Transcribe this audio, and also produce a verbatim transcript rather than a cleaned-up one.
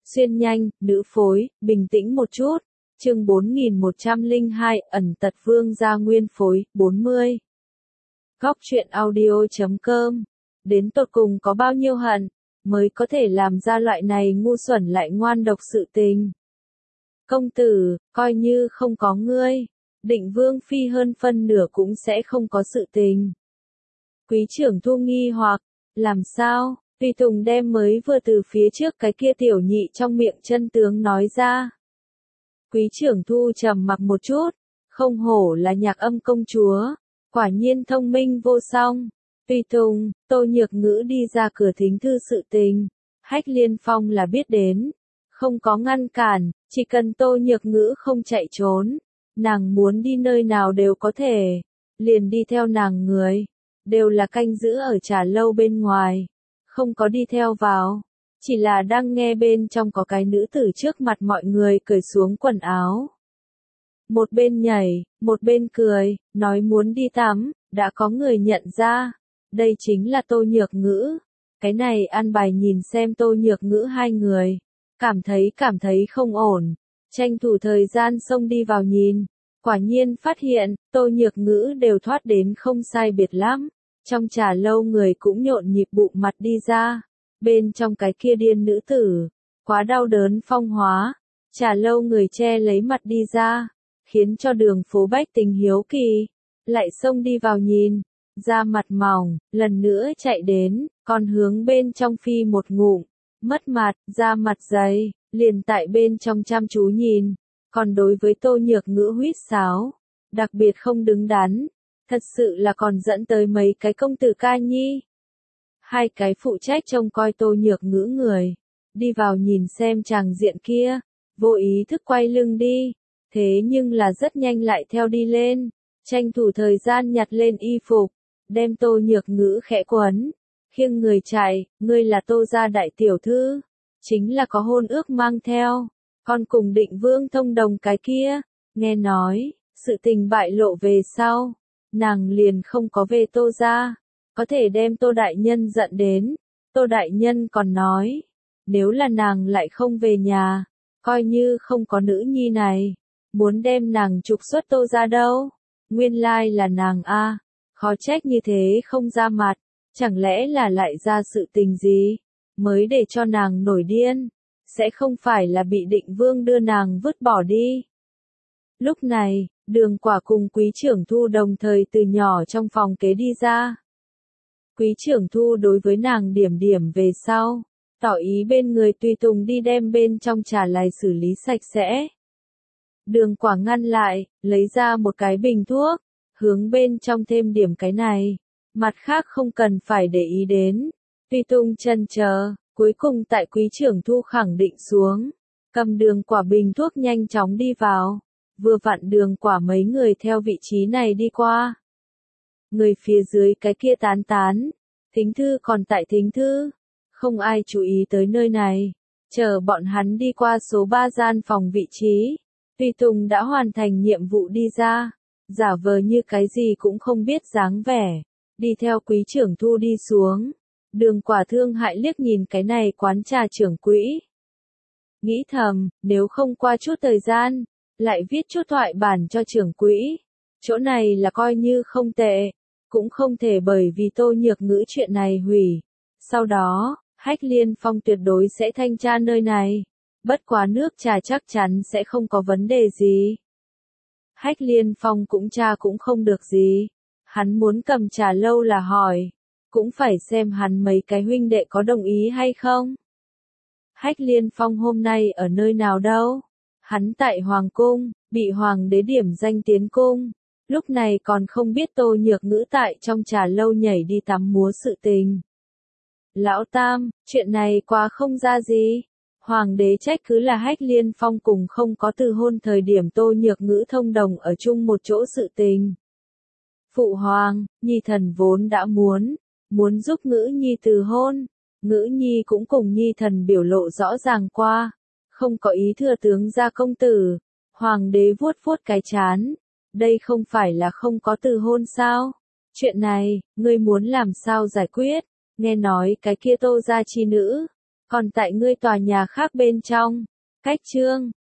Xuyên nhanh, nữ phối, bình tĩnh một chút. Chương bốn nghìn một trăm lẻ hai, ẩn tật vương gia nguyên phối, bốn mươi. Góc truyện audio chấm com. Đến tột cùng có bao nhiêu hận, mới có thể làm ra loại này ngu xuẩn lại ngoan độc sự tình. Công tử, coi như không có ngươi, Định Vương phi hơn phân nửa cũng sẽ không có sự tình. Quý trưởng Thu nghi hoặc, làm sao? Tùy Tùng đem mới vừa từ phía trước cái kia tiểu nhị trong miệng chân tướng nói ra. Quý trưởng Thu trầm mặc một chút, không hổ là Nhạc Âm công chúa, quả nhiên thông minh vô song. Tùy Tùng, Tô Nhược Ngữ đi ra cửa thính thư sự tình, Hách Liên Phong là biết đến, không có ngăn cản, chỉ cần Tô Nhược Ngữ không chạy trốn, nàng muốn đi nơi nào đều có thể, liền đi theo nàng người, đều là canh giữ ở trà lâu bên ngoài, không có đi theo vào, chỉ là đang nghe bên trong có cái nữ tử trước mặt mọi người cởi xuống quần áo. Một bên nhảy, một bên cười, nói muốn đi tắm, đã có người nhận ra, đây chính là Tô Nhược Ngữ. Cái này an bài nhìn xem Tô Nhược Ngữ hai người, cảm thấy cảm thấy không ổn, tranh thủ thời gian xông đi vào nhìn, quả nhiên phát hiện, Tô Nhược Ngữ đều thoát đến không sai biệt lắm, trong trà lâu người cũng nhộn nhịp bụng mặt đi ra, bên trong cái kia điên nữ tử, quá đau đớn phong hóa, trà lâu người che lấy mặt đi ra, khiến cho đường phố bách tình hiếu kỳ, lại xông đi vào nhìn, da mặt mỏng, lần nữa chạy đến, còn hướng bên trong phi một ngụm, mất mặt, da mặt dày, liền tại bên trong chăm chú nhìn, còn đối với Tô Nhược Ngữ huýt sáo, đặc biệt không đứng đắn, thật sự là còn dẫn tới mấy cái công tử ca nhi. Hai cái phụ trách trông coi Tô Nhược Ngữ người, đi vào nhìn xem chàng diện kia, vô ý thức quay lưng đi, thế nhưng là rất nhanh lại theo đi lên, tranh thủ thời gian nhặt lên y phục, đem Tô Nhược Ngữ khẽ quấn, khiêng người chạy, ngươi là Tô gia đại tiểu thư, chính là có hôn ước mang theo, còn cùng Định Vương thông đồng cái kia, nghe nói, sự tình bại lộ về sau, nàng liền không có về Tô gia, có thể đem Tô đại nhân giận đến, Tô đại nhân còn nói, nếu là nàng lại không về nhà, coi như không có nữ nhi này, muốn đem nàng trục xuất Tô gia đâu, nguyên lai là nàng a, khó trách như thế không ra mặt, chẳng lẽ là lại ra sự tình gì, mới để cho nàng nổi điên, sẽ không phải là bị Định Vương đưa nàng vứt bỏ đi. Lúc này, Đường Quả cùng Quý trưởng Thu đồng thời từ nhỏ trong phòng kế đi ra. Quý trưởng Thu đối với nàng điểm điểm về sau, tỏ ý bên người tùy tùng đi đem bên trong trà lại xử lý sạch sẽ. Đường Quả ngăn lại, lấy ra một cái bình thuốc, hướng bên trong thêm điểm cái này, mặt khác không cần phải để ý đến. Tùy tùng chần chờ, cuối cùng tại Quý trưởng Thu khẳng định xuống, cầm Đường Quả bình thuốc nhanh chóng đi vào, vừa vặn Đường Quả mấy người theo vị trí này đi qua. Người phía dưới cái kia tán tán, thính thư còn tại thính thư, không ai chú ý tới nơi này, chờ bọn hắn đi qua số ba gian phòng vị trí, Tùy Tùng đã hoàn thành nhiệm vụ đi ra, giả vờ như cái gì cũng không biết dáng vẻ, đi theo Quý trưởng Thu đi xuống. Đường Quả thương hại liếc nhìn cái này quán trà trưởng quỹ. Nghĩ thầm, nếu không qua chút thời gian, lại viết chút thoại bản cho trưởng quỹ. Chỗ này là coi như không tệ, cũng không thể bởi vì Tô Nhược Ngữ chuyện này hủy. Sau đó, Hách Liên Phong tuyệt đối sẽ thanh tra nơi này. Bất quá nước trà chắc chắn sẽ không có vấn đề gì. Hách Liên Phong cũng tra cũng không được gì. Hắn muốn cầm trà lâu là hỏi. Cũng phải xem hắn mấy cái huynh đệ có đồng ý hay không. Hách Liên Phong hôm nay ở nơi nào đâu? Hắn tại Hoàng Cung, bị Hoàng đế điểm danh tiến cung. Lúc này còn không biết Tô Nhược Ngữ tại trong trà lâu nhảy đi tắm múa sự tình. Lão Tam, chuyện này quá không ra gì. Hoàng đế trách cứ là Hách Liên Phong cùng không có từ hôn thời điểm Tô Nhược Ngữ thông đồng ở chung một chỗ sự tình. Phụ Hoàng, Nhi thần vốn đã muốn, muốn giúp Ngữ Nhi từ hôn. Ngữ Nhi cũng cùng Nhi thần biểu lộ rõ ràng qua. Không có ý thừa tướng gia công tử. Hoàng đế vuốt vuốt cái chán. Đây không phải là không có từ hôn sao? Chuyện này, ngươi muốn làm sao giải quyết? Nghe nói cái kia Tô gia chi nữ, Còn tại ngươi tòa nhà khác bên trong, cách chương